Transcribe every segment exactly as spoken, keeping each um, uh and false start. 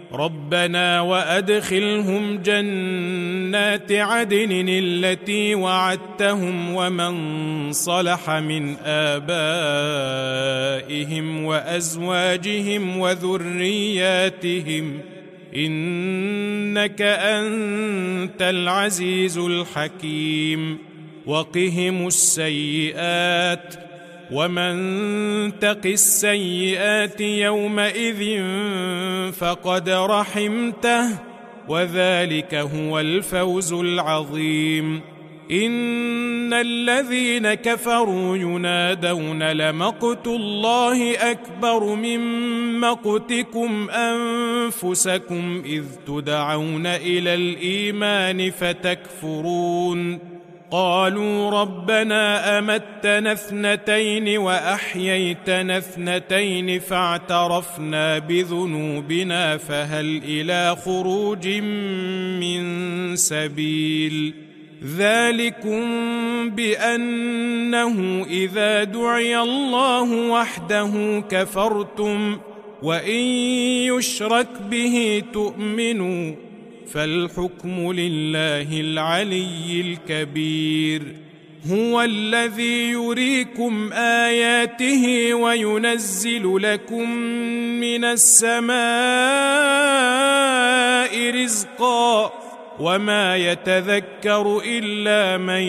ربنا وأدخلهم جنات عدن التي وعدتهم ومن صلح من آبائهم وأزواجهم وذرياتهم إنك أنت العزيز الحكيم وقهم السيئات ومن تق السيئات يومئذ فقد رحمته وذلك هو الفوز العظيم إن الذين كفروا ينادون لمقت الله أكبر من مقتكم أنفسكم إذ تدعون إلى الإيمان فتكفرون قالوا ربنا أمتنا اثنتين وأحييتنا اثنتين فاعترفنا بذنوبنا فهل إلى خروج من سبيل ذلكم بأنه إذا دعي الله وحده كفرتم وإن يشرك به تؤمنوا فالحكم لله العلي الكبير هو الذي يريكم آياته وينزل لكم من السماء رزقا وما يتذكر إلا من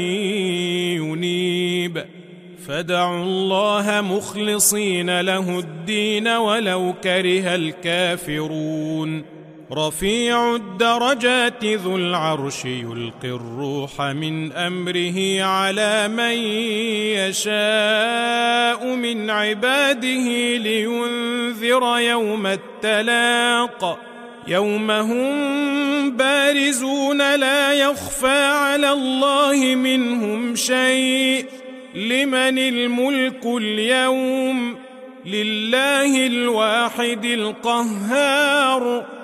ينيب فادعوا الله مخلصين له الدين ولو كره الكافرون رفيع الدرجات ذو العرش يلقي الروح من أمره على من يشاء من عباده لينذر يوم التلاق يوم هم بارزون لا يخفى على الله منهم شيء لمن الملك اليوم لله الواحد القهار